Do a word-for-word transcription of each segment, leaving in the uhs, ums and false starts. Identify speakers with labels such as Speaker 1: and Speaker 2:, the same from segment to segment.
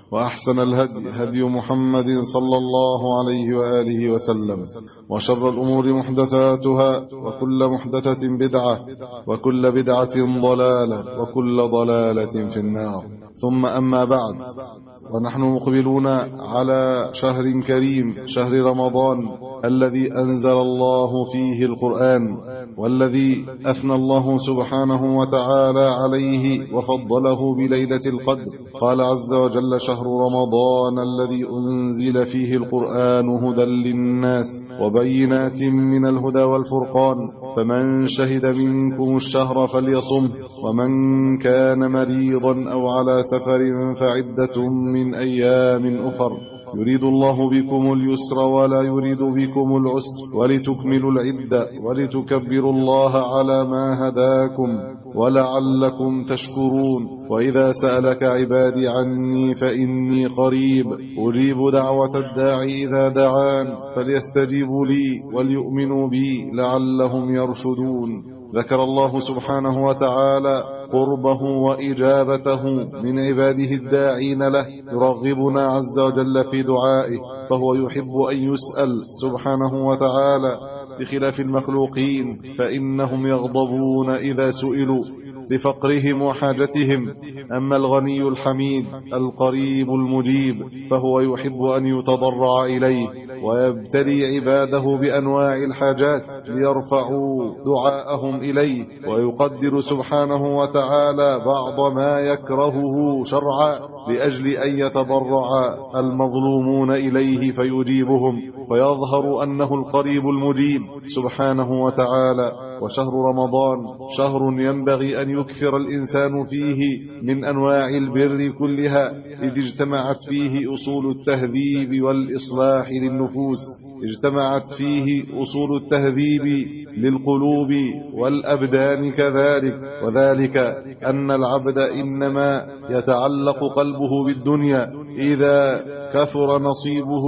Speaker 1: وأحسن الهدي هدي محمد صلى الله عليه وآله وسلم، وشر الأمور محدثاتها، وكل محدثة بدعة، وكل بدعة ضلالة، وكل ضلالة في النار. ثم أما بعد، ونحن مقبلون على شهر كريم، شهر رمضان الذي أنزل الله فيه القرآن، والذي أثنى الله سبحانه وتعالى عليه وفضله بليلة القدر. قال عز وجل: شهر رمضان الذي أنزل فيه القرآن هدى للناس وبينات من الهدى والفرقان، فمن شهد منكم الشهر فليصم، ومن كان مريضا أو على سفر فعدة من أيام أخر، يريد الله بكم اليسر ولا يريد بكم العسر، ولتكملوا العدة ولتكبروا الله على ما هداكم ولعلكم تشكرون. وإذا سألك عبادي عني فإني قريب أجيب دعوة الداعي إذا دعان، فليستجيبوا لي وليؤمنوا بي لعلهم يرشدون. ذكر الله سبحانه وتعالى قربه وإجابته من عباده الداعين له، يرغبنا عز وجل في دعائه، فهو يحب أن يسأل سبحانه وتعالى، بخلاف المخلوقين فإنهم يغضبون إذا سئلوا لفقرهم وحاجتهم. أما الغني الحميد القريب المجيب فهو يحب أن يتضرع إليه ويبتلي عباده بأنواع الحاجات ليرفعوا دعاءهم إليه، ويقدر سبحانه وتعالى بعض ما يكرهه شرعا لأجل أن يتضرع المظلومون إليه فيجيبهم، فيظهر أنه القريب المجيب سبحانه وتعالى. وشهر رمضان شهر ينبغي أن يكثر الإنسان فيه من أنواع البر كلها، إذ اجتمعت فيه أصول التهذيب والإصلاح للنفوس، اجتمعت فيه أصول التهذيب للقلوب والأبدان كذلك، وذلك أن العبد إنما يتعلق قلبه بالدنيا إذا كثر نصيبه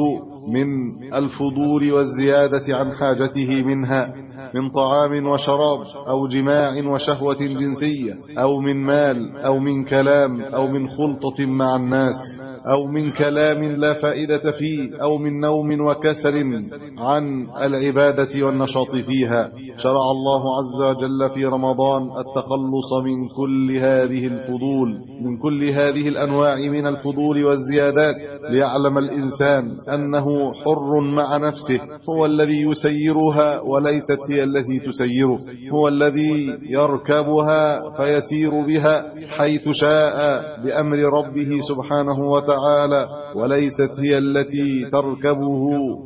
Speaker 1: من الفضول والزيادة عن حاجته منها، من طعام وشراب أو جماع وشهوة جنسية، أو من مال، أو من كلام، أو من خلطة مع الناس، أو من كلام لا فائدة فيه، أو من نوم وكسل عن العبادة والنشاط فيها. شرع الله عز وجل في رمضان التخلص من كل هذه الفضول، من كل هذه الأنواع من الفضول والزيادات، ليعلم الإنسان أنه حر مع نفسه، هو الذي يسيرها وليست هي التي تسيره، هو الذي يركبها فيسير بها حيث شاء بأمر ربه سبحانه وتعالى، وليست هي التي تركبه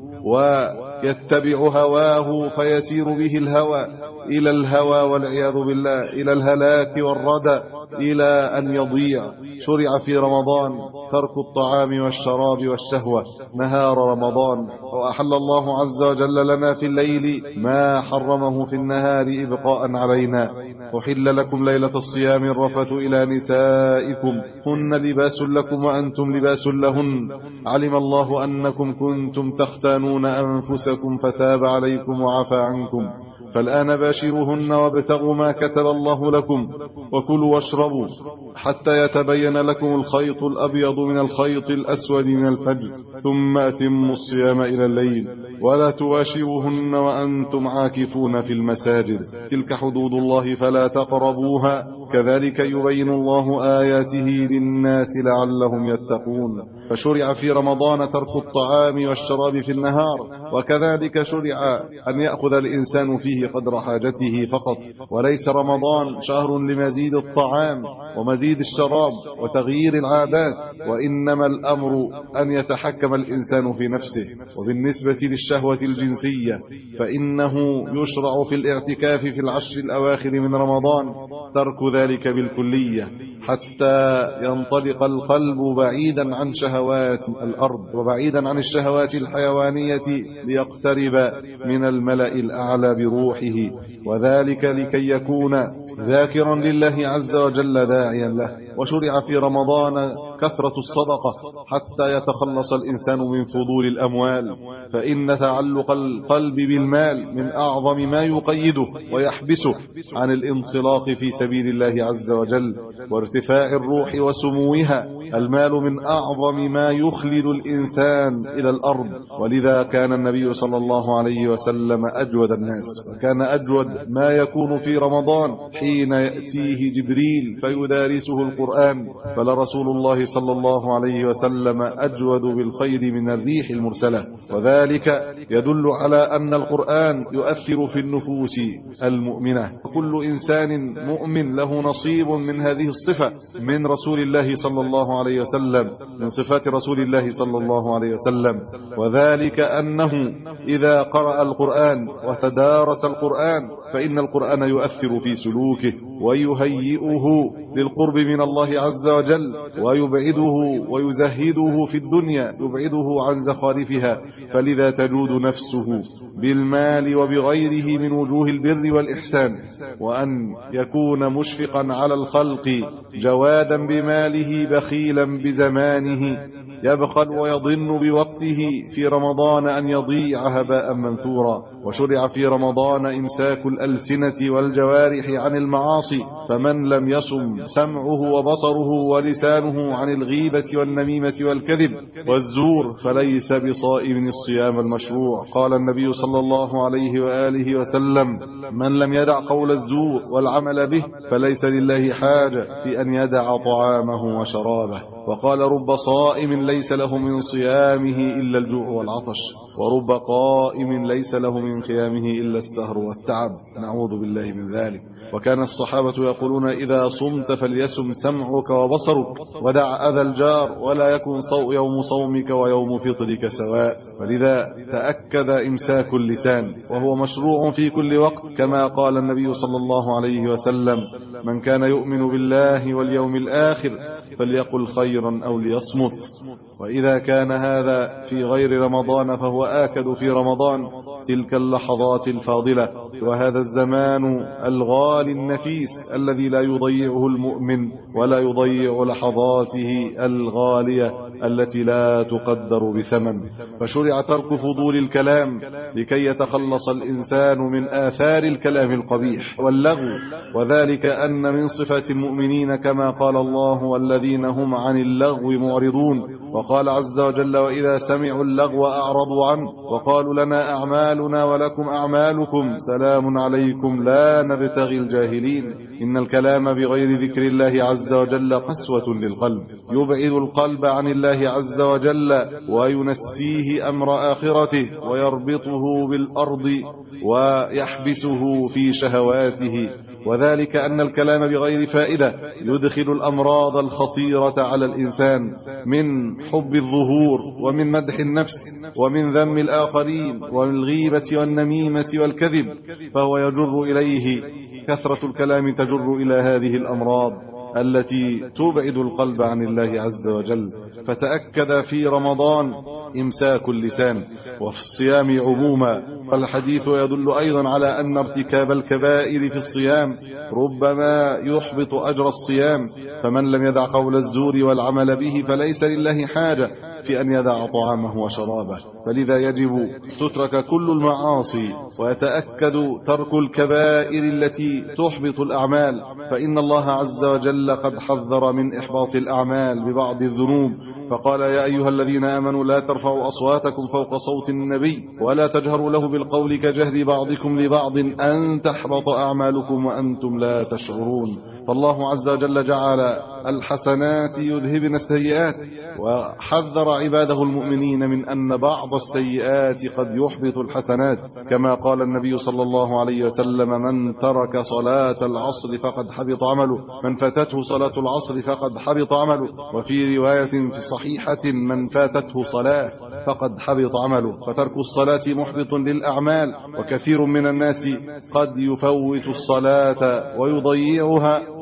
Speaker 1: ويتبع هواه فيسير به الهوى إلى الهوى والعياذ بالله، إلى الهلاك والردى، إلى أن يضيع. شرع في رمضان ترك الطعام والشراب والشهوة نهار رمضان، وأحل الله عز وجل لنا في الليل ما حرمه في النهار إبقاء علينا. أحل لكم ليلة الصيام الرفث إلى نسائكم هن لباس لكم وأنتم لباس لهن، علم الله أنكم كنتم تختانون أنفسكم فتاب عليكم وعفى عنكم، فالآن باشروهن وابتغوا ما كتب الله لكم، وكلوا واشربوا حتى يتبين لكم الخيط الأبيض من الخيط الأسود من الفجر، ثم أتموا الصيام إلى الليل، ولا تباشروهن وأنتم عاكفون في المساجد، تلك حدود الله فلا تقربوها، كذلك يبين الله آياته للناس لعلهم يتقون. فشرع في رمضان ترك الطعام والشراب في النهار، وكذلك شرع أن يأخذ الإنسان فيه قدر حاجته فقط، وليس رمضان شهر لمزيد الطعام ومزيد الشراب وتغيير العادات، وإنما الأمر أن يتحكم الإنسان في نفسه. وبالنسبة للشهوة الجنسية فإنه يشرع في الاعتكاف في العشر الأواخر من رمضان ترك ذلك بالكلية، حتى ينطلق القلب بعيدا عن شهوات الأرض وبعيدا عن الشهوات الحيوانية ليقترب من الملأ الأعلى بروحه، وذلك لكي يكون ذاكرا لله عز وجل داعيا له. وشرع في رمضان كثرة الصدقة حتى يتخلص الإنسان من فضول الأموال، فإن تعلق القلب بالمال من أعظم ما يقيده ويحبسه عن الانطلاق في سبيل الله عز وجل وارتفاع الروح وسموها. المال من أعظم ما يخلد الإنسان إلى الأرض، ولذا كان النبي صلى الله عليه وسلم أجود الناس، وكان أجود ما يكون في رمضان حين يأتيه جبريل فيدارسه القرآن، فلرسول الله صلى الله عليه وسلم أجود بالخير من الريح المرسلة. وذلك يدل على أن القرآن يؤثر في النفوس المؤمنة، وكل إنسان مؤمن له نصيب من هذه الصفة من رسول الله صلى الله عليه وسلم، من صفات رسول الله صلى الله عليه وسلم، وذلك أنه إذا قرأ القرآن وتدارس القرآن فإن القرآن يؤثر في سلوكه ويهيئه للقرب من الله عز وجل، ويبعده ويزهده في الدنيا، يبعده عن زخارفها، فلذا تجود نفسه بالمال وبغيره من وجوه البر والإحسان، وأن يكون مشفقا على الخلق جوادا بماله بخيلا بزمانه، يبخل ويضن بوقته في رمضان أن يضيع هباء منثورا. وشرع في رمضان إمساك الألسنة والجوارح عن المعاصي، فمن لم يصم سمعه وبصره ولسانه عن الغيبة والنميمة والكذب والزور فليس بصائم الصيام المشروع. قال النبي صلى الله عليه وآله وسلم: من لم يدع قول الزور والعمل به فليس لله حاجة في أن يدع طعامه وشرابه. وقال: رب صائم ليس له من صيامه إلا الجوع والعطش، ورب قائم ليس له من قيامه إلا السهر والتعب، نعوذ بالله من ذلك. وكان الصحابة يقولون: إذا صمت فليسم سمعك وبصرك، ودع أذى الجار، ولا يكن صو يوم صومك ويوم فطرك سواء. ولذا تأكد إمساك اللسان، وهو مشروع في كل وقت، كما قال النبي صلى الله عليه وسلم: من كان يؤمن بالله واليوم الآخر فليقل خيرا أو ليصمت. وإذا كان هذا في غير رمضان فهو آكد في رمضان. تلك اللحظات الفاضلة وهذا الزمان الغالي النفيس الذي لا يضيعه المؤمن ولا يضيع لحظاته الغالية التي لا تقدر بثمن. فشرع ترك فضول الكلام لكي يتخلص الإنسان من آثار الكلام القبيح واللغو، وذلك أن من صفات المؤمنين كما قال الله: والذين هم عن اللغو معرضون. وقال عز وجل: وإذا سمعوا اللغو أعرضوا عنه وقالوا لنا أعمالنا ولكم أعمالكم سلام عليكم لا نبتغي الجاهلين. إن الكلام بغير ذكر الله عز وجل قسوة للقلب، يبعد القلب عن الله عز وجل وينسيه أمر آخرته ويربطه بالأرض ويحبسه في شهواته. وذلك أن الكلام بغير فائدة يدخل الأمراض الخطيرة على الإنسان من حب الظهور ومن مدح النفس ومن ذم الآخرين ومن الغيبة والنميمة والكذب، فهو يجر إليه كثرة الكلام تجر إلى هذه الأمراض التي تبعد القلب عن الله عز وجل. فتأكد في رمضان إمساك اللسان، وفي الصيام عموما. فالحديث يدل أيضا على أن ارتكاب الكبائر في الصيام ربما يحبط أجر الصيام، فمن لم يدع قول الزور والعمل به فليس لله حاجة في أن يدع طعامه وشرابه. فلذا يجب تترك كل المعاصي ويتأكد ترك الكبائر التي تحبط الأعمال، فإن الله عز وجل قد حذر من إحباط الأعمال ببعض الذنوب، فقال: يا أيها الذين آمنوا لا ترفعوا أصواتكم فوق صوت النبي ولا تجهروا له بالقول كجهر بعضكم لبعض أن تحبط أعمالكم وأنتم لا تشعرون. فالله عز وجل جعل الحسنات يذهبن السيئات، وحذر عباده المؤمنين من أن بعض السيئات قد يحبط الحسنات، كما قال النبي صلى الله عليه وسلم: من ترك صلاة العصر فقد حبط عمله، من فاتته صلاة العصر فقد حبط عمله. وفي رواية في صحيحة: من فاتته صلاة فقد حبط عمله. فترك الصلاة محبط للأعمال، وكثير من الناس قد يفوت الصلاة ويضيعها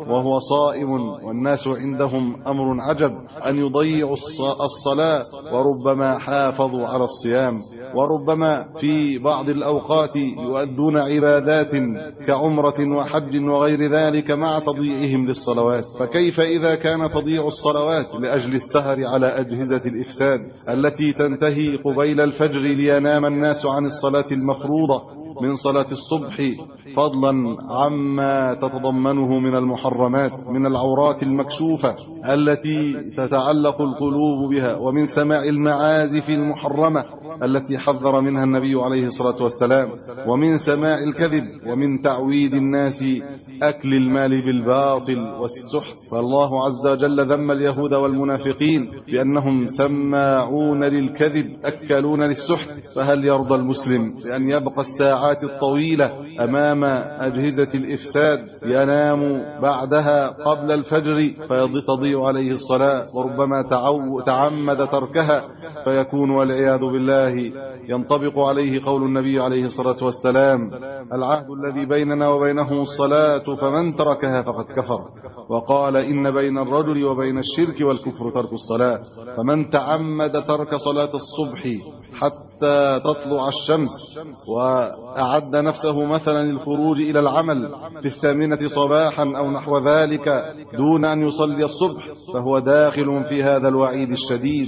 Speaker 1: وهو صائم والناس عندهم أمر عجب أن يضيعوا الصلاة، وربما حافظوا على الصيام، وربما في بعض الأوقات يؤدون عبادات كعمرة وحج وغير ذلك مع تضييعهم للصلوات. فكيف إذا كان تضييع الصلوات لأجل السهر على أجهزة الإفساد التي تنتهي قبيل الفجر لينام الناس عن الصلاة المفروضة من صلاة الصبح، فضلا عما تتضمنه من المحرمات من العورات المكشوفة التي تتعلق القلوب بها، ومن سماع المعازف المحرمة التي حذر منها النبي عليه الصلاة والسلام، ومن سماع الكذب، ومن تعويد الناس أكل المال بالباطل والسحت. فالله عز وجل ذم اليهود والمنافقين بأنهم سماعون للكذب أكلون للسحت. فهل يرضى المسلم بأن يبقى الساعات الطويلة أمام أجهزة الإفساد ينام بعدها قبل الفجر فتضيع عليه الصلاة، وربما تعمد تركها فيكون والعياذ بالله ينطبق عليه قول النبي عليه الصلاة والسلام: العهد الذي بيننا وبينهم الصلاة فمن تركها فقد كفر. وقال: إن بين الرجل وبين الشرك والكفر ترك الصلاة. فمن تعمد ترك صلاة الصبح حتى تطلع الشمس وأعد نفسه مثلا للخروج إلى العمل في الثامنة صباحا أو نحو ذلك دون أن يصلي الصبح، فهو داخل في هذا الوعيد الشديد،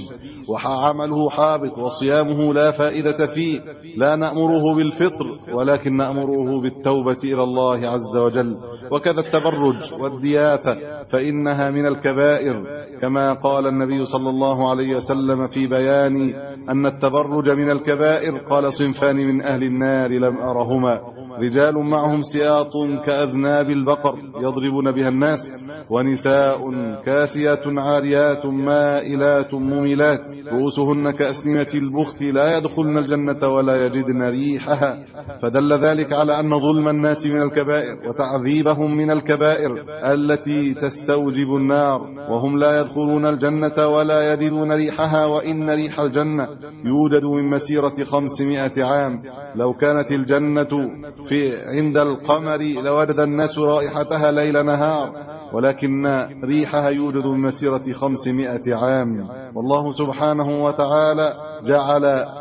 Speaker 1: وعمله حابط وصيامه لا فائدة فيه. لا نأمره بالفطر ولكن نأمره بالتوبة إلى الله عز وجل. وكذا التبرج والدياثة فإنها من الكبائر، كما قال النبي صلى الله عليه وسلم في بيان أن التبرج من الكبائر، قال: صنفان من أهل النار لم أرهما: رجال معهم سياط كأذناب البقر يضربون بها الناس، ونساء كاسيات عاريات مائلات مميلات رؤوسهن كأسنمة البخت لا يدخلن الجنة ولا يجدن ريحها. فدل ذلك على أن ظلم الناس من الكبائر وتعذيبهم من الكبائر التي تستوجب النار، وهم لا يدخلون الجنة ولا يجدون ريحها، وإن ريح الجنة يوجد من مسيرة خمسمائة عام. لو كانت الجنة في عند القمر لوجد الناس رائحتها ليل نهار، ولكن ريحها يوجد من مسيرة خمسمائة عام. والله سبحانه وتعالى جعل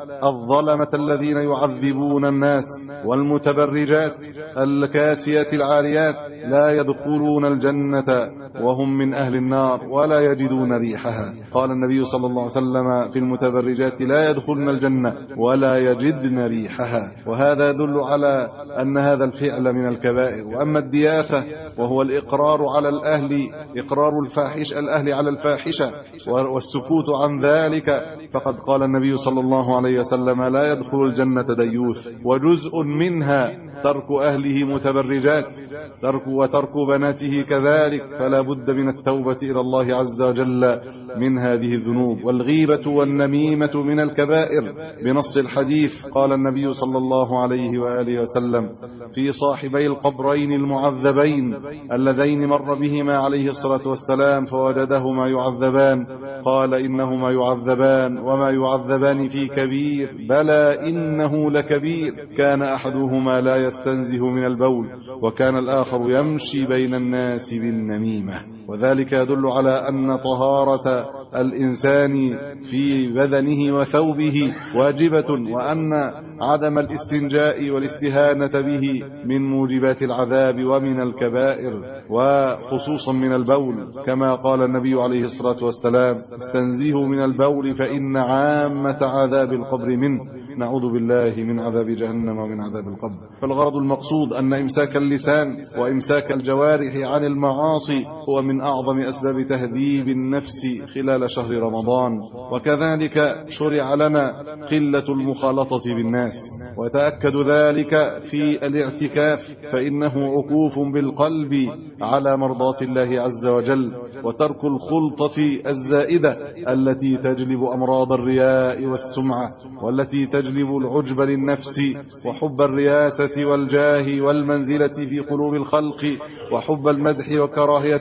Speaker 1: الظلمة الذين يعذبون الناس والمتبرجات الكاسيات العاريات لا يدخلون الجنة وهم من أهل النار ولا يجدون ريحها. قال النبي صلى الله عليه وسلم في المتبرجات: لا يدخلن الجنة ولا يجدن ريحها. وهذا يدل على أن هذا الفعل من الكبائر. وأما الدياثة وهو الإقرار على الأهل، إقرار الفاحش الأهل على الفاحشة والسكوت عن ذلك، فقد قال النبي صلى الله عليه وسلم: لا يدخل الجنة ديوث. وجزء منها ترك أهله متبرجات، ترك وترك بناته كذلك، فلا بد من التوبة إلى الله عز وجل من هذه الذنوب. والغيبة والنميمة من الكبائر بنص الحديث. قال النبي صلى الله عليه وآله وسلم في صاحبي القبرين المعذبين اللذين مر بهما عليه الصلاة والسلام فوجدهما يعذبان، قال: إنهما يعذبان وما يعذبان في كبير، بلى إنه لكبير، كان أحدهما لا يستنزه من البول وكان الآخر يمشي بين الناس بالنميمة. وذلك يدل على أن طهارة الإنسان في بدنه وثوبه واجبة، وأن عدم الاستنجاء والاستهانة به من موجبات العذاب ومن الكبائر، وخصوصا من البول، كما قال النبي عليه الصلاة والسلام: استنزهوا من البول فإن عامة عذاب القبر منه. نعوذ بالله من عذاب جهنم ومن عذاب القبر. فالغرض المقصود أن إمساك اللسان وإمساك الجوارح عن المعاصي هو من أعظم أسباب تهذيب النفس خلال شهر رمضان. وكذلك شرع لنا قلة المخالطة بالناس، وتأكد ذلك في الاعتكاف، فإنه عكوف بالقلب على مرضاة الله عز وجل، وترك الخلطة الزائدة التي تجلب أمراض الرياء والسمعة، والتي تجلب العجب للنفس وحب الرياسة والجاه والمنزلة في قلوب الخلق وحب المدح وكراهية الذم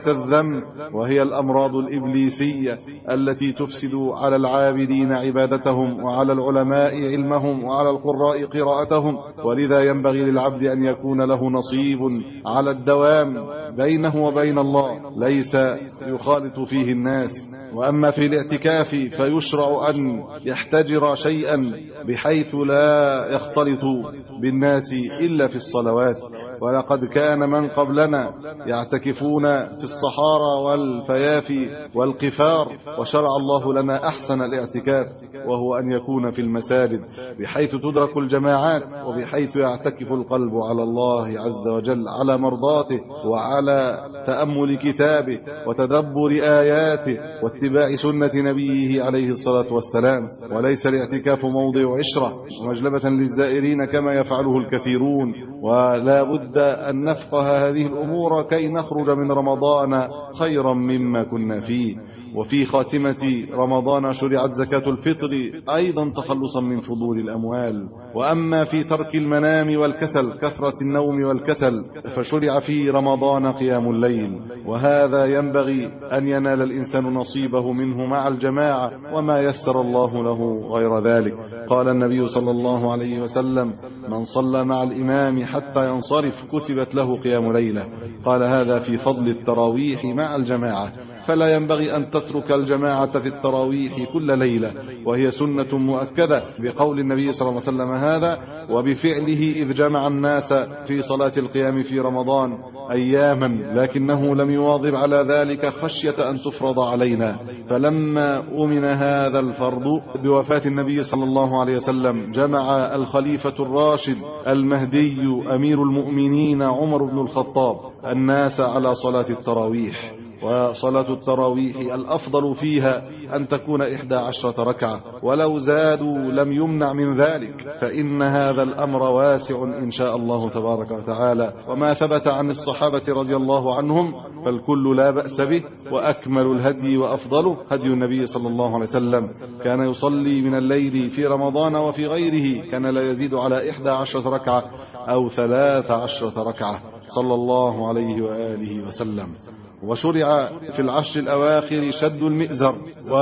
Speaker 1: الذم، وهي الأمراض الإبليسية التي تفسد على العابدين عبادتهم، وعلى العلماء علمهم، وعلى القراء قراءتهم. ولذا ينبغي للعبد أن يكون له نصيب على الدوام بينه وبين الله، ليس يخالط فيه الناس. وأما في الاعتكاف فيشرع أن يحتجر شيئا بحيث لا يختلط بالناس إلا في الصلوات. ولقد كان من قبلنا يعتكفون في الصحارى والفيافي والقفار، وشرع الله لنا أحسن الاعتكاف، وهو أن يكون في المساجد بحيث تدرك الجماعات، وبحيث يعتكف القلب على الله عز وجل، على مرضاته وعلى تأمل كتابه وتدبر آياته واتباع سنة نبيه عليه الصلاة والسلام. وليس الاعتكاف موضع عشرة ومجلبة للزائرين كما يفعله الكثيرون. ولا بد أن نفقه هذه الأمور كي نخرج من رمضان خيرا مما كنا فيه. وفي خاتمة رمضان شرعت زكاة الفطر أيضا تخلصا من فضول الأموال. وأما في ترك المنام والكسل، كثرة النوم والكسل، فشرع في رمضان قيام الليل، وهذا ينبغي أن ينال الإنسان نصيبه منه مع الجماعة، وما يسر الله له غير ذلك. قال النبي صلى الله عليه وسلم: من صلى مع الإمام حتى ينصرف كتبت له قيام ليلة. قال هذا في فضل التراويح مع الجماعة، فلا ينبغي أن تترك الجماعة في التراويح كل ليلة، وهي سنة مؤكدة بقول النبي صلى الله عليه وسلم هذا، وبفعله إذ جمع الناس في صلاة القيام في رمضان أياما، لكنه لم يواظب على ذلك خشية أن تفرض علينا. فلما أمن هذا الفرض بوفاة النبي صلى الله عليه وسلم، جمع الخليفة الراشد المهدي أمير المؤمنين عمر بن الخطاب الناس على صلاة التراويح. وصلاة التراويح الأفضل فيها أن تكون إحدى عشرة ركعة، ولو زادوا لم يمنع من ذلك، فإن هذا الأمر واسع إن شاء الله تبارك وتعالى. وما ثبت عن الصحابة رضي الله عنهم فالكل لا بأس به، وأكمل الهدي وأفضله هدي النبي صلى الله عليه وسلم. كان يصلي من الليل في رمضان وفي غيره كان لا يزيد على إحدى عشرة ركعة أو ثلاث عشرة ركعة صلى الله عليه وآله وسلم. وشرع في العشر الأواخر شد المئزر،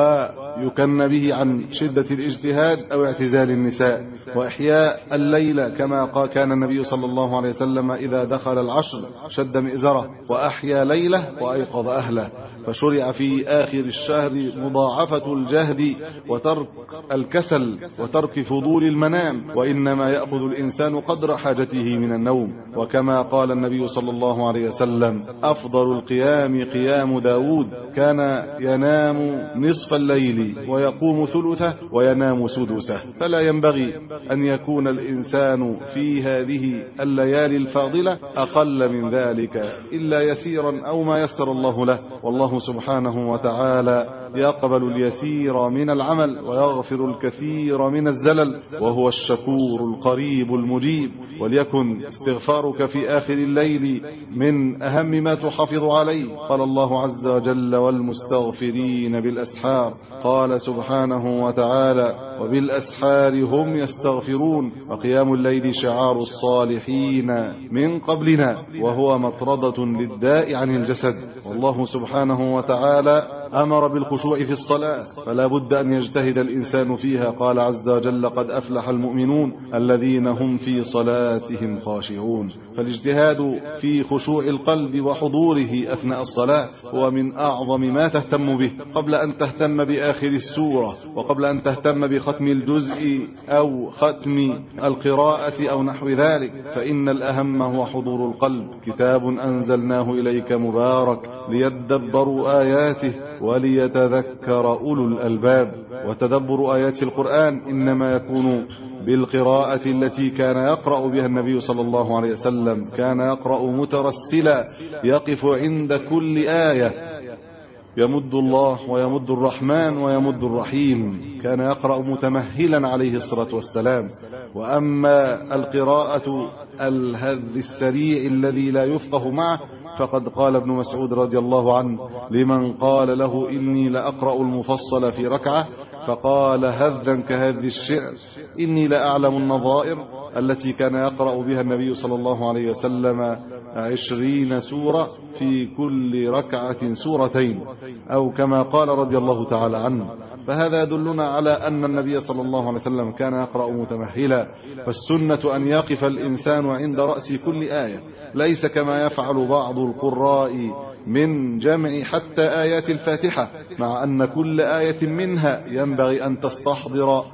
Speaker 1: ويكن به عن شدة الاجتهاد أو اعتزال النساء، وإحياء الليل كما قال كان النبي صلى الله عليه وسلم إذا دخل العشر شد مئزره وأحيا ليله وأيقظ أهله. فشرع في آخر الشهر مضاعفة الجهد وترك الكسل وترك فضول المنام، وإنما يأخذ الإنسان قدر حاجته من النوم. وكما قال النبي صلى الله عليه وسلم: أفضل القيام قيام داود، كان ينام نصف الليل ويقوم ثلثه وينام سدسه. فلا ينبغي أن يكون الإنسان في هذه الليالي الفاضلة أقل من ذلك إلا يسيرا أو ما يسر الله له. والله سبحانه وتعالى يقبل اليسير من العمل ويغفر الكثير من الزلل، وهو الشكور القريب المجيب. وليكن استغفارك في آخر الليل من أهم ما تحافظ عليه. قال الله عز وجل: والمستغفرين بالأسحار. قال سبحانه وتعالى: وبالأسحار هم يستغفرون. وقيام الليل شعار الصالحين من قبلنا، وهو مطردة للداء عن الجسد. والله سبحانه وتعالى أمر بالخشوع في الصلاة، فلا بد أن يجتهد الإنسان فيها. قال عز وجل: قد أفلح المؤمنون الذين هم في صلاتهم خاشعون. فالاجتهاد في خشوع القلب وحضوره أثناء الصلاة هو من أعظم ما تهتم به، قبل أن تهتم بآخر السورة، وقبل أن تهتم بختم الجزء أو ختم القراءة أو نحو ذلك، فإن الأهم هو حضور القلب. كتاب أنزلناه إليك مبارك ليدبروا آياته وليتذكر أولو الألباب. وتدبر آيات القرآن إنما يكون بالقراءة التي كان يقرأ بها النبي صلى الله عليه وسلم. كان يقرأ مترسلا، يقف عند كل آية يمد الله ويمد الرحمن ويمد الرحيم. كان يقرأ متمهلا عليه الصلاة والسلام. وأما القراءة الهذ السريع الذي لا يفقه معه، فقد قال ابن مسعود رضي الله عنه لمن قال له: إني لأقرأ المفصل في ركعة، فقال هذا كهذ الشعر: إني لأعلم النظائر التي كان يقرأ بها النبي صلى الله عليه وسلم عشرين سورة في كل ركعة سورتين، أو كما قال رضي الله تعالى عنه. فهذا يدلنا على أن النبي صلى الله عليه وسلم كان يقرأ متمهلا، فالسنة أن يقف الإنسان عند رأس كل آية، ليس كما يفعل بعض القراء من جمع حتى آيات الفاتحة، مع أن كل آية منها ينبغي أن تستحضر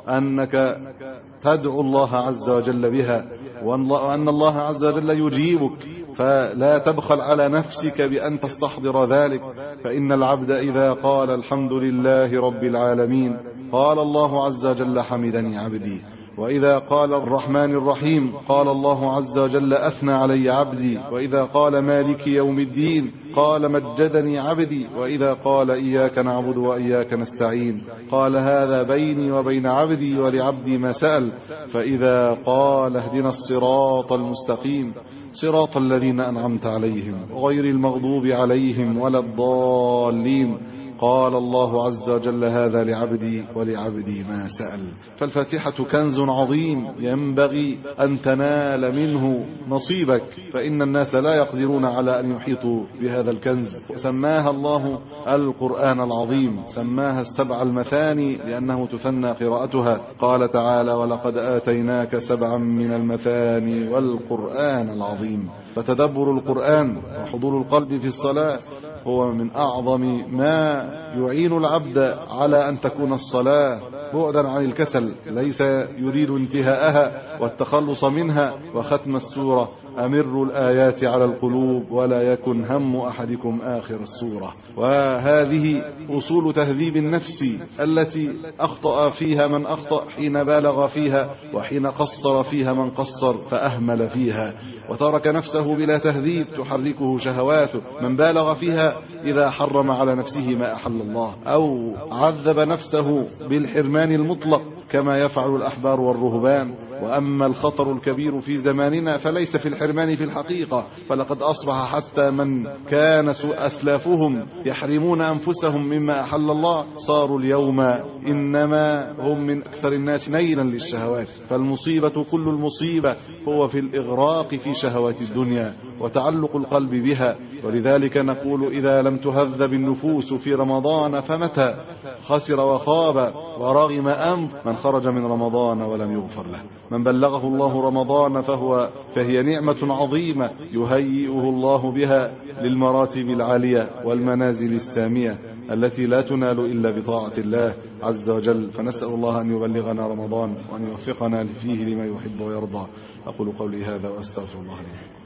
Speaker 1: أنك تدعو الله عز وجل بها، وأن الله عز وجل يجيبك، فلا تبخل على نفسك بأن تستحضر ذلك. فإن العبد إذا قال الحمد لله رب العالمين قال الله عز وجل حمدني عبدي، وإذا قال الرحمن الرحيم قال الله عز وجل أثنى علي عبدي، وإذا قال مالك يوم الدين قال مجدني عبدي، وإذا قال إياك نعبد وإياك نستعين قال هذا بيني وبين عبدي ولعبدي ما سأل، فإذا قال اهدنا الصراط المستقيم صراط الذين أنعمت عليهم غير المغضوب عليهم ولا الضالين قال الله عز وجل هذا لعبدي ولعبدي ما سأل. فالفاتحة كنز عظيم ينبغي أن تنال منه نصيبك، فإن الناس لا يقدرون على أن يحيطوا بهذا الكنز. وسماها الله القرآن العظيم، سماها السبع المثاني لأنه تثنى قراءتها. قال تعالى ولقد آتيناك سبعا من المثاني والقرآن العظيم. فتدبر القرآن وحضور القلب في الصلاة هو من أعظم ما يعين العبد على أن تكون الصلاة بعدا عن الكسل، ليس يريد انتهاءها والتخلص منها وختم السورة أمر الآيات على القلوب ولا يكن هم أحدكم آخر السورة. وهذه أصول تهذيب النفس التي أخطأ فيها من أخطأ حين بالغ فيها، وحين قصر فيها من قصر فأهمل فيها وترك نفسه بلا تهذيب تحركه شهواته. من بالغ فيها إذا حرم على نفسه ما أحل الله، أو عذب نفسه بالحرمان المطلق كما يفعل الأحبار والرهبان. وأما الخطر الكبير في زماننا فليس في الحرمان في الحقيقة، فلقد أصبح حتى من كان أسلافهم يحرمون أنفسهم مما أحل الله صاروا اليوم إنما هم من أكثر الناس نيلا للشهوات. فالمصيبة كل المصيبة هو في الإغراق في شهوات الدنيا وتعلق القلب بها. ولذلك نقول إذا لم تهذب النفوس في رمضان فمتى؟ خسر وخاب ورغم أنف من خرج من رمضان ولم يغفر له. من بلغه الله رمضان فهو فهي نعمة عظيمة يهيئه الله بها للمراتب العالية والمنازل السامية التي لا تنال إلا بطاعة الله عز وجل. فنسأل الله أن يبلغنا رمضان وأن يوفقنا فيه لما يحب ويرضى. أقول قولي هذا وأستغفر الله لي.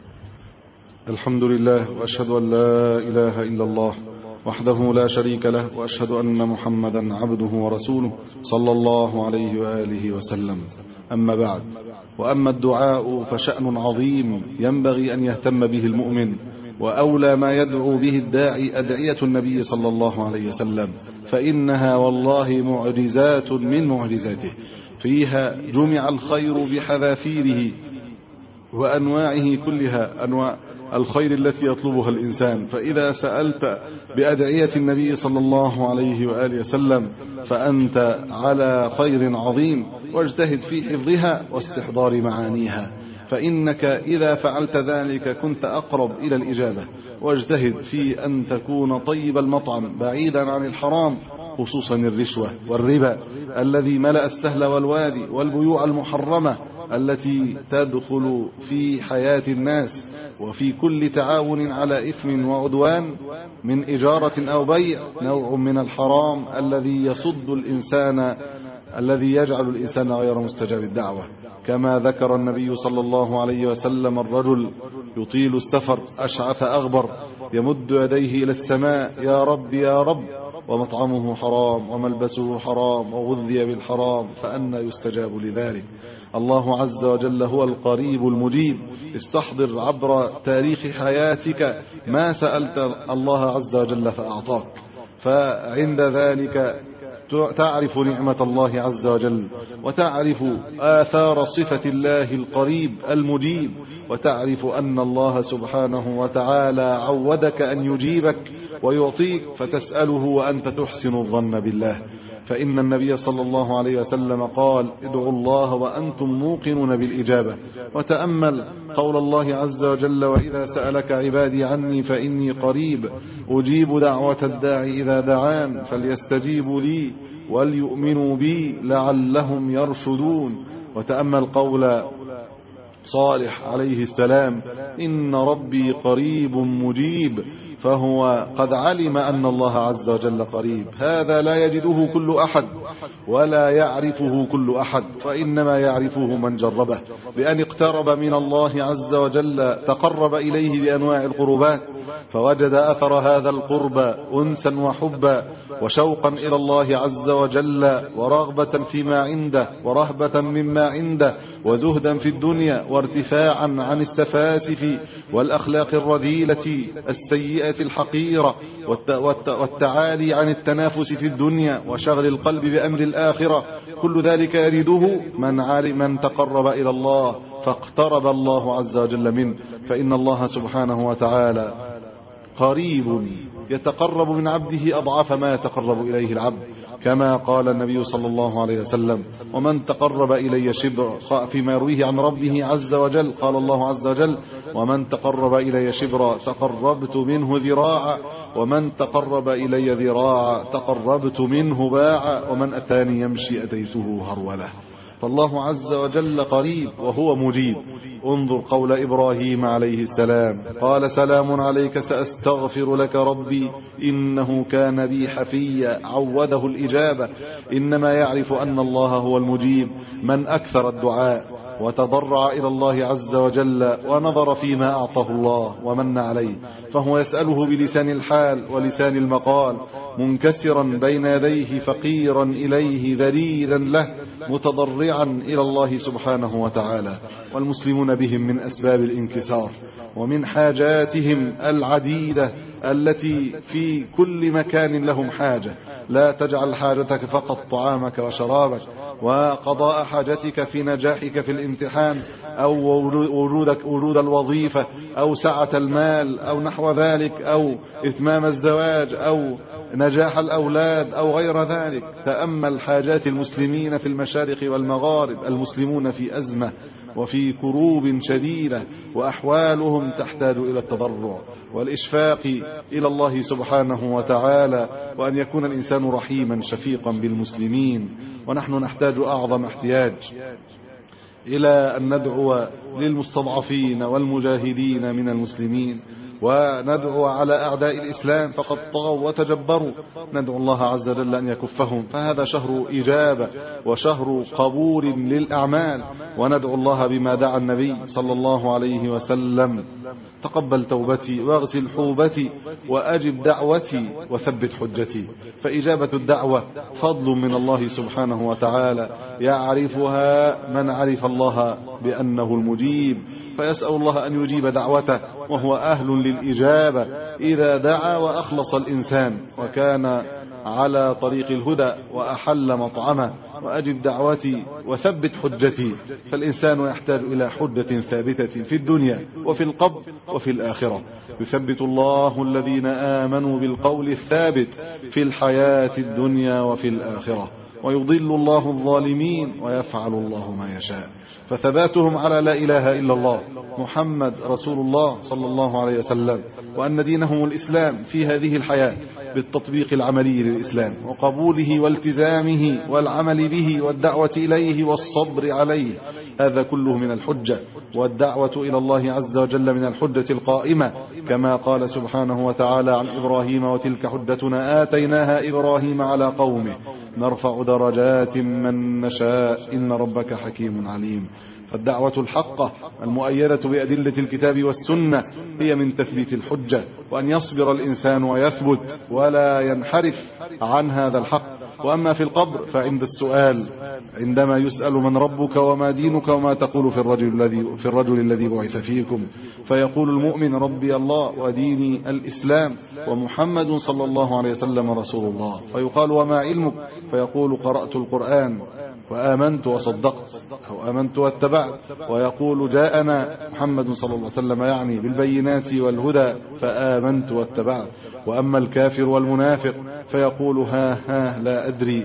Speaker 1: الحمد لله، وأشهد أن لا إله إلا الله وحده لا شريك له، وأشهد أن محمدا عبده ورسوله صلى الله عليه وآله وسلم. أما بعد، وأما الدعاء فشأن عظيم ينبغي أن يهتم به المؤمن، وأولى ما يدعو به الداعي أدعية النبي صلى الله عليه وسلم، فإنها والله معجزات من معجزاته، فيها جمع الخير بحذافيره وأنواعه كلها، أنواع الخير التي يطلبها الإنسان. فإذا سألت بأدعية النبي صلى الله عليه وآله وسلم فأنت على خير عظيم، واجتهد في حفظها واستحضار معانيها، فإنك إذا فعلت ذلك كنت أقرب إلى الإجابة. واجتهد في أن تكون طيب المطعم بعيدا عن الحرام، خصوصا الرشوة والربا الذي ملأ السهل والوادي، والبيوع المحرمة التي تدخل في حياة الناس، وفي كل تعاون على إثم وعدوان من إجارة أو بيع نوع من الحرام الذي يصد الإنسان، الذي يجعل الإنسان غير مستجاب الدعوة. كما ذكر النبي صلى الله عليه وسلم الرجل يطيل السفر أشعث أغبر يمد يديه إلى السماء يا رب يا رب، ومطعمه حرام وملبسه حرام وغذي بالحرام، فأنى يستجاب لذلك؟ الله عز وجل هو القريب المجيب. استحضر عبر تاريخ حياتك ما سألت الله عز وجل فأعطاك، فعند ذلك تعرف نعمة الله عز وجل، وتعرف آثار صفة الله القريب المجيب، وتعرف أن الله سبحانه وتعالى عودك أن يجيبك ويعطيك، فتسأله وأنت تحسن الظن بالله. فإن النبي صلى الله عليه وسلم قال: ادعوا الله وأنتم موقنون بالإجابة. وتأمل قول الله عز وجل: وإذا سألك عبادي عني فإني قريب أجيب دعوة الداعي إذا دعان فليستجيبوا لي وليؤمنوا بي لعلهم يرشدون. وتأمل قول صالح عليه السلام: إن ربي قريب مجيب، فهو قد علم أن الله عز وجل قريب. هذا لا يجده كل أحد ولا يعرفه كل أحد، وإنما يعرفه من جربه، بأن اقترب من الله عز وجل تقرب إليه بأنواع القربات فوجد أثر هذا القرب أنسا وحبا وشوقا إلى الله عز وجل ورغبة فيما عنده ورهبة مما عنده وزهدا في الدنيا وارتفاعا عن السفاسف والأخلاق الرذيلة السيئة الحقيرة والتعالي عن التنافس في الدنيا وشغل القلب بأمر الآخرة. كل ذلك يريده من من تقرب إلى الله فاقترب الله عز وجل منه، فإن الله سبحانه وتعالى قريب يتقرب من عبده أضعاف ما يتقرب إليه العبد، كما قال النبي صلى الله عليه وسلم: ومن تقرب إلي شبر، فيما يرويه عن ربه عز وجل قال الله عز وجل: ومن تقرب إلي شبرا تقربت منه ذراعا، ومن تقرب إلي ذراعا تقربت منه باعا، ومن أتاني يمشي أتيته هروله. فالله عز وجل قريب وهو مجيب. انظر قول إبراهيم عليه السلام: قال: سلام عليك سأستغفر لك ربي إنه كان بي حفيا. عوده الإجابة. إنما يعرف أن الله هو المجيب من أكثر الدعاء وتضرع إلى الله عز وجل ونظر فيما أعطاه الله ومن عليه، فهو يسأله بلسان الحال ولسان المقال، منكسرا بين يديه فقيرا إليه ذليلا له متضرعا إلى الله سبحانه وتعالى. والمسلمون بهم من أسباب الانكسار ومن حاجاتهم العديدة التي في كل مكان لهم حاجة. لا تجعل حاجتك فقط طعامك وشرابك وقضاء حاجتك في نجاحك في الامتحان أو وجودك وجود الوظيفة أو سعة المال أو نحو ذلك أو إتمام الزواج أو نجاح الأولاد أو غير ذلك. تأمل حاجات المسلمين في المشارق والمغارب. المسلمون في أزمة وفي كروب شديدة وأحوالهم تحتاج إلى التضرع والإشفاق إلى الله سبحانه وتعالى، وأن يكون الإنسان رحيما شفيقا بالمسلمين. ونحن نحتاج أعظم احتياج إلى أن ندعو للمستضعفين والمجاهدين من المسلمين، وندعو على أعداء الإسلام فقد طغوا وتجبروا. ندعو الله عز وجل أن يكفهم، فهذا شهر إجابة وشهر قبول للأعمال. وندعو الله بما دعا النبي صلى الله عليه وسلم: تقبل توبتي واغسل حوبتي وأجب دعوتي وثبت حجتي. فإجابة الدعوة فضل من الله سبحانه وتعالى يعرفها من عرف الله بأنه المجيب، فيسأل الله أن يجيب دعوته وهو أهل للإجابة إذا دعا وأخلص الإنسان وكان على طريق الهدى وأحل مطعمه. وأجب دعوتي وثبت حجتي. فالإنسان يحتاج إلى حجة ثابتة في الدنيا وفي القبر وفي الآخرة. يثبت الله الذين آمنوا بالقول الثابت في الحياة الدنيا وفي الآخرة، ويضل الله الظالمين ويفعل الله ما يشاء. فثباتهم على لا إله إلا الله محمد رسول الله صلى الله عليه وسلم، وأن دينهم الإسلام في هذه الحياة بالتطبيق العملي للإسلام وقبوله والتزامه والعمل به والدعوة إليه والصبر عليه. هذا كله من الحجة، والدعوة إلى الله عز وجل من الحجة القائمة، كما قال سبحانه وتعالى عن إبراهيم: وتلك حجتنا آتيناها إبراهيم على قومه نرفع درجات من نشاء إن ربك حكيم عليم. فالدعوة الحقة المؤيدة بأدلة الكتاب والسنة هي من تثبيت الحجة، وأن يصبر الإنسان ويثبت ولا ينحرف عن هذا الحق. وأما في القبر فعند السؤال، عندما يسأل: من ربك وما دينك وما تقول في الرجل الذي في الرجل الذي بعث فيكم؟ فيقول المؤمن: ربي الله وديني الإسلام ومحمد صلى الله عليه وسلم رسول الله. فيقال: وما علمك؟ فيقول: قرأت القرآن وآمنت وصدقت أو آمنت واتبعت. ويقول: جاءنا محمد صلى الله عليه وسلم يعني بالبينات والهدى فآمنت واتبعت. وأما الكافر والمنافق فيقول: ها ها لا أدري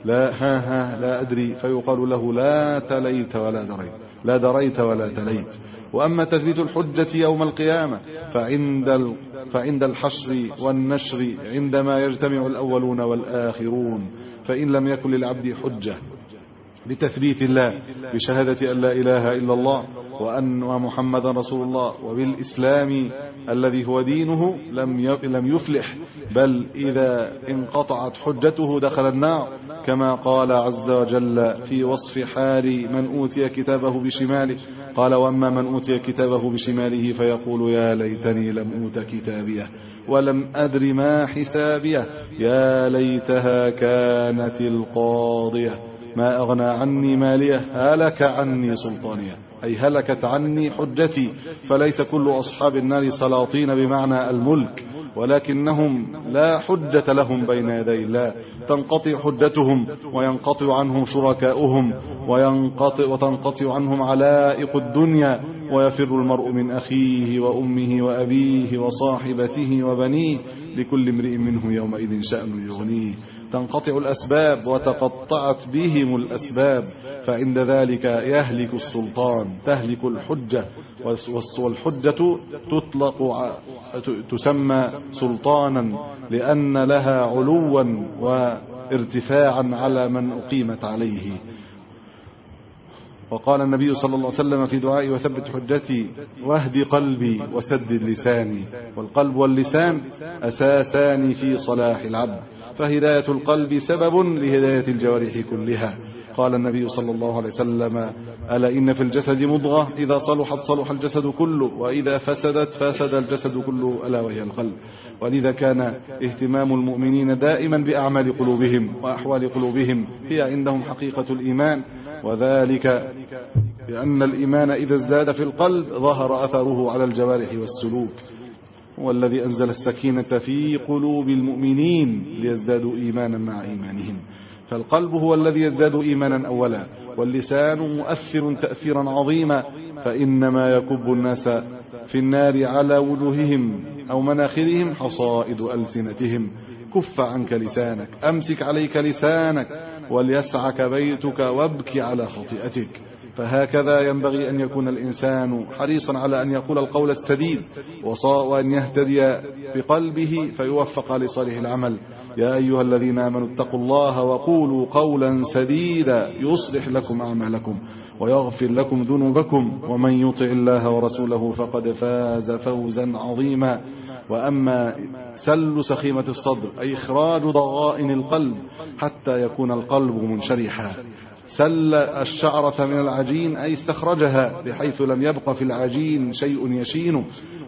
Speaker 1: لا ها ها لا أدري، فيقال له لا تليت ولا دريت، لا دريت ولا تليت. وأما تثبيت الحجة يوم القيامة فعند فعند الحشر والنشر عندما يجتمع الأولون والآخرون، فإن لم يكن للعبد حجة بتثبيت الله بشهادة أن لا إله إلا الله وأن محمد رسول الله وبالإسلام الذي هو دينه لم لم يفلح، بل إذا انقطعت حجته دخل النار، كما قال عز وجل في وصف حال من أوتي كتابه بشماله، قال وأما من أوتي كتابه بشماله فيقول يا ليتني لم أوت كتابيه ولم أدر ما حسابيه يا ليتها كانت القاضية ما أغنى عني ماليه هلك عني سلطانيه، أي هلكت عني حجتي. فليس كل أصحاب النار سلاطين بمعنى الملك، ولكنهم لا حجة لهم بين يدي الله، تنقطع حجتهم وينقطع عنهم شركاؤهم وينقطع وتنقطع عنهم علائق الدنيا، ويفر المرء من أخيه وأمه وأبيه وصاحبته وبنيه لكل امرئ منهم يومئذ شأن يغنيه. تنقطع الأسباب وتقطعت بهم الأسباب، فعند ذلك يهلك السلطان، تهلك الحجة، والحجة تطلق تسمى سلطانا لأن لها علوا وارتفاعا على من أقيمت عليه. وقال النبي صلى الله عليه وسلم في دعائي وثبت حجتي واهدي قلبي وسدد لساني، والقلب واللسان أساسان في صلاح العبد، فهداية القلب سبب لهداية الجوارح كلها. قال النبي صلى الله عليه وسلم ألا إن في الجسد مضغة إذا صلحت صلح الجسد كله وإذا فسدت فسد الجسد كله ألا وهي القلب. ولذا كان اهتمام المؤمنين دائما بأعمال قلوبهم وأحوال قلوبهم، هي عندهم حقيقة الإيمان، وذلك لأن الإيمان إذا ازداد في القلب ظهر أثره على الجوارح والسلوك. والذي أنزل السكينة في قلوب المؤمنين ليزدادوا إيمانا مع إيمانهم. فالقلب هو الذي يزداد إيمانا أولا، واللسان مؤثر تأثيرا عظيما، فإنما يكب الناس في النار على وجوههم أو مناخرهم حصائد ألسنتهم. كف عنك لسانك، أمسك عليك لسانك، وليسعك بيتك وابكي على خطيئتك. فهكذا ينبغي أن يكون الإنسان حريصا على أن يقول القول السديد وأن يهتدي بقلبه فيوفق لصالح العمل. يا أيها الذين آمنوا اتقوا الله وقولوا قولا سديدا يصلح لكم أعمالكم ويغفر لكم ذنوبكم ومن يطع الله ورسوله فقد فاز فوزا عظيما. وأما سل سخيمة الصدر أي إخراج ضغائن القلب حتى يكون القلب منشرحا. سل الشعرة من العجين أي استخرجها بحيث لم يبق في العجين شيء يشينه.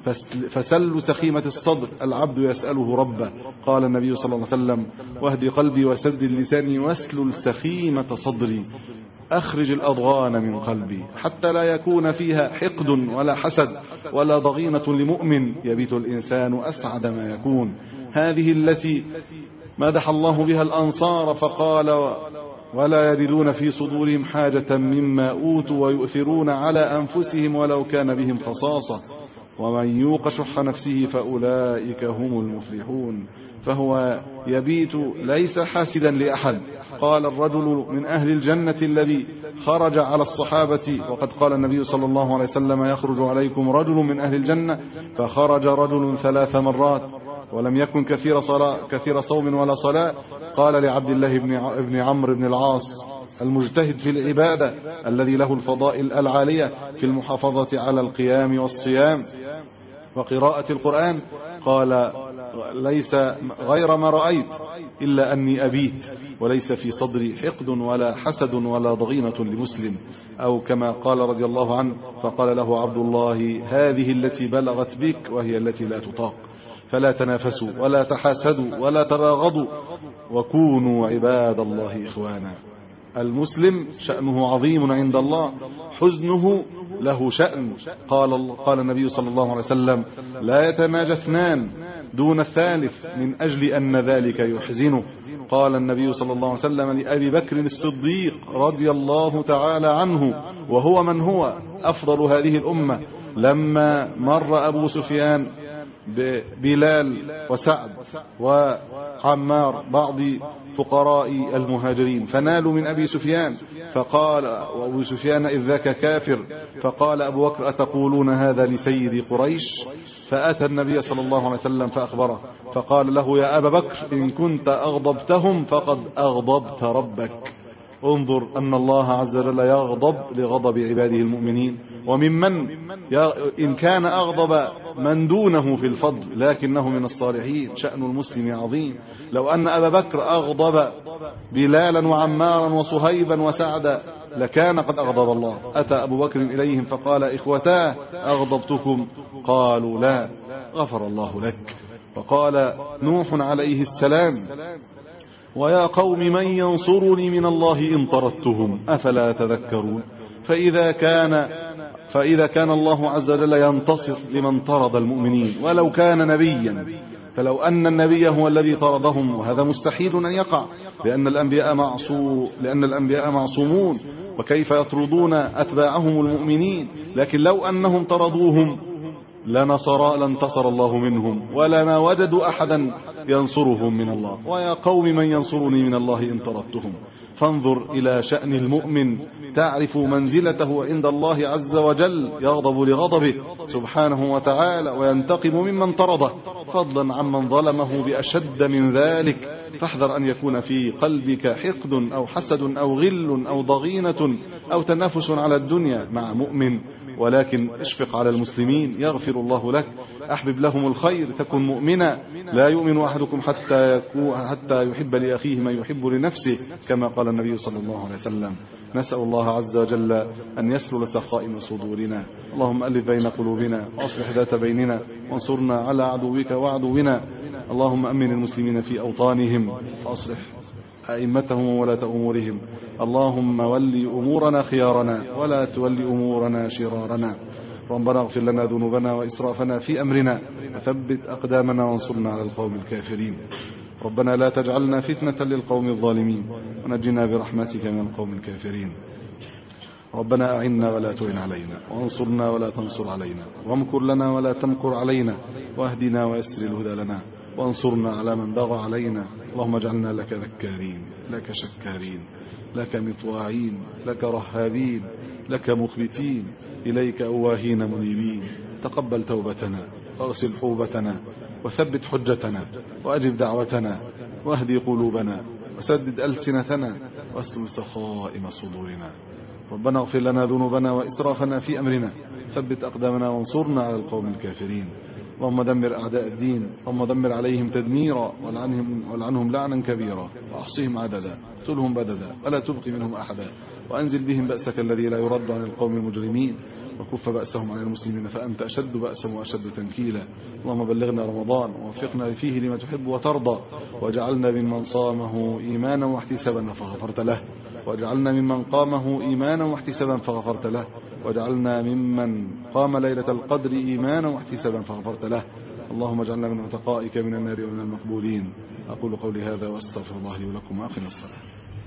Speaker 1: فسل سخيمة الصدر العبد يسأله ربه. قال النبي صلى الله عليه وسلم واهدي قلبي وسدد لساني واسلل سخيمة صدري، أخرج الأضغان من قلبي حتى لا يكون فيها حقد ولا حسد ولا ضغينة لمؤمن، يبيت الإنسان أسعد ما يكون. هذه التي مدح الله بها الأنصار فقال ولا يجدون في صدورهم حاجة مما أوتوا ويؤثرون على أنفسهم ولو كان بهم خصاصة ومن يوق شح نفسه فأولئك هم المفلحون. فهو يبيت ليس حاسدا لأحد. قال الرجل من أهل الجنة الذي خرج على الصحابة، وقد قال النبي صلى الله عليه وسلم يخرج عليكم رجل من أهل الجنة، فخرج رجل ثلاث مرات ولم يكن كثير صلاة كثير صوم ولا صلاة. قال لعبد الله بن عمرو بن العاص المجتهد في العبادة الذي له الفضائل العالية في المحافظة على القيام والصيام وقراءة القرآن، قال ليس غير ما رأيت إلا أني أبيت وليس في صدري حقد ولا حسد ولا ضغينة لمسلم، أو كما قال رضي الله عنه فقال له عبد الله هذه التي بلغت بك وهي التي لا تطاق. فلا تنافسوا ولا تحاسدوا ولا تباغضوا وكونوا عباد الله إخوانا. المسلم شأنه عظيم عند الله، حزنه له شأن. قال قال النبي صلى الله عليه وسلم لا يتناجى اثنان دون الثالث من أجل أن ذلك يحزنه. قال النبي صلى الله عليه وسلم لأبي بكر الصديق رضي الله تعالى عنه وهو من هو أفضل هذه الأمة، لما مر أبو سفيان ببلال وسعد وعمار بعض فقراء المهاجرين، فنالوا من أبي سفيان، فقال وأبو سفيان إذ ذاك كافر، فقال أبو بكر أتقولون هذا لسيد قريش؟ فأتى النبي صلى الله عليه وسلم فأخبره، فقال له يا أبا بكر إن كنت أغضبتهم فقد أغضبت ربك. انظر أن الله عز وجل يغضب لغضب عباده المؤمنين، وممن إن كان أغضب من دونه في الفضل لكنه من الصالحين. شأن المسلم عظيم. لو أن أبا بكر أغضب بلالا وعمارا وصهيبا وسعدا لكان قد أغضب الله. أتى أبو بكر إليهم فقال إخوتاه أغضبتكم؟ قالوا لا، غفر الله لك. وقال نوح عليه السلام ويا قوم من ينصرني من الله إن طردتهم أفلا تذكرون. فإذا كان فإذا كان الله عز وجل ينتصر لمن طرد المؤمنين ولو كان نبيا، فلو أن النبي هو الذي طردهم، وهذا مستحيل أن يقع لأن الأنبياء معصوم لأن الأنبياء معصومون، وكيف يطردون أتباعهم المؤمنين؟ لكن لو أنهم طردوهم لنصر لانتصر الله منهم ولما وجدوا أحدا ينصرهم من الله. ويا قوم من ينصرني من الله إن طردتهم. فانظر إلى شأن المؤمن تعرف منزلته عند الله عز وجل، يغضب لغضبه سبحانه وتعالى وينتقم ممن طرده، فضلا عمن ظلمه بأشد من ذلك. فاحذر أن يكون في قلبك حقد أو حسد أو غل أو ضغينة أو تنافس على الدنيا مع مؤمن، ولكن اشفق على المسلمين يغفر الله لك، أحبب لهم الخير، تكن مؤمنا. لا يؤمن أحدكم حتى حتى يحب لأخيه ما يحب لنفسه كما قال النبي صلى الله عليه وسلم. نسأل الله عز وجل أن يسلل سخائم صدورنا. اللهم ألف بين قلوبنا وأصلح ذات بيننا وانصرنا على عدوك وعدونا. اللهم أمن المسلمين في أوطانهم وأصلح أئمتهم وولاة أمورهم. اللهم ولي أمورنا خيارنا ولا تولي أمورنا شرارنا. ربنا اغفر لنا ذنوبنا وإسرافنا في أمرنا وثبت أقدامنا وانصرنا على القوم الكافرين. ربنا لا تجعلنا فتنة للقوم الظالمين ونجنا برحمتك من القوم الكافرين. ربنا أعنا ولا تعن علينا وانصرنا ولا تنصر علينا وامكر لنا ولا تمكر علينا واهدنا ويسر الهدى لنا وانصرنا على من بغى علينا. اللهم اجعلنا لك ذكارين لك شكارين لك مطواعين لك رهابين لك مخبتين إليك أواهين منيبين. تقبل توبتنا واغسل حوبتنا وثبت حجتنا وأجب دعوتنا واهدي قلوبنا وسدد ألسنتنا واسلل سخائم صدورنا. ربنا اغفر لنا ذنوبنا وإسرافنا في أمرنا ثبت أقدامنا وانصرنا على القوم الكافرين. اللهم دمر أعداء الدين، اللهم دمر عليهم تدميرا ولعنهم, ولعنهم لعنا كبيرا وأحصهم عددا اقتلهم بددا ولا تبقي منهم أحدا وأنزل بهم بأسك الذي لا يرد عن القوم المجرمين وكف بأسهم عن المسلمين فأنت أشد بأسا وأشد تنكيلا. اللهم بلغنا رمضان ووفقنا فيه لما تحب وترضى واجعلنا ممن صامه إيمانا واحتسابا فغفرت له واجعلنا ممن قامه إيمانا واحتسابا فغفرت له واجعلنا ممن قام ليلة القدر إيمانا واحتسابا فغفرت له. اللهم اجعلنا من عتقائك من النار ومن المقبولين. أقول قولي هذا واستغفر الله لي ولكم وأقم الصلاة.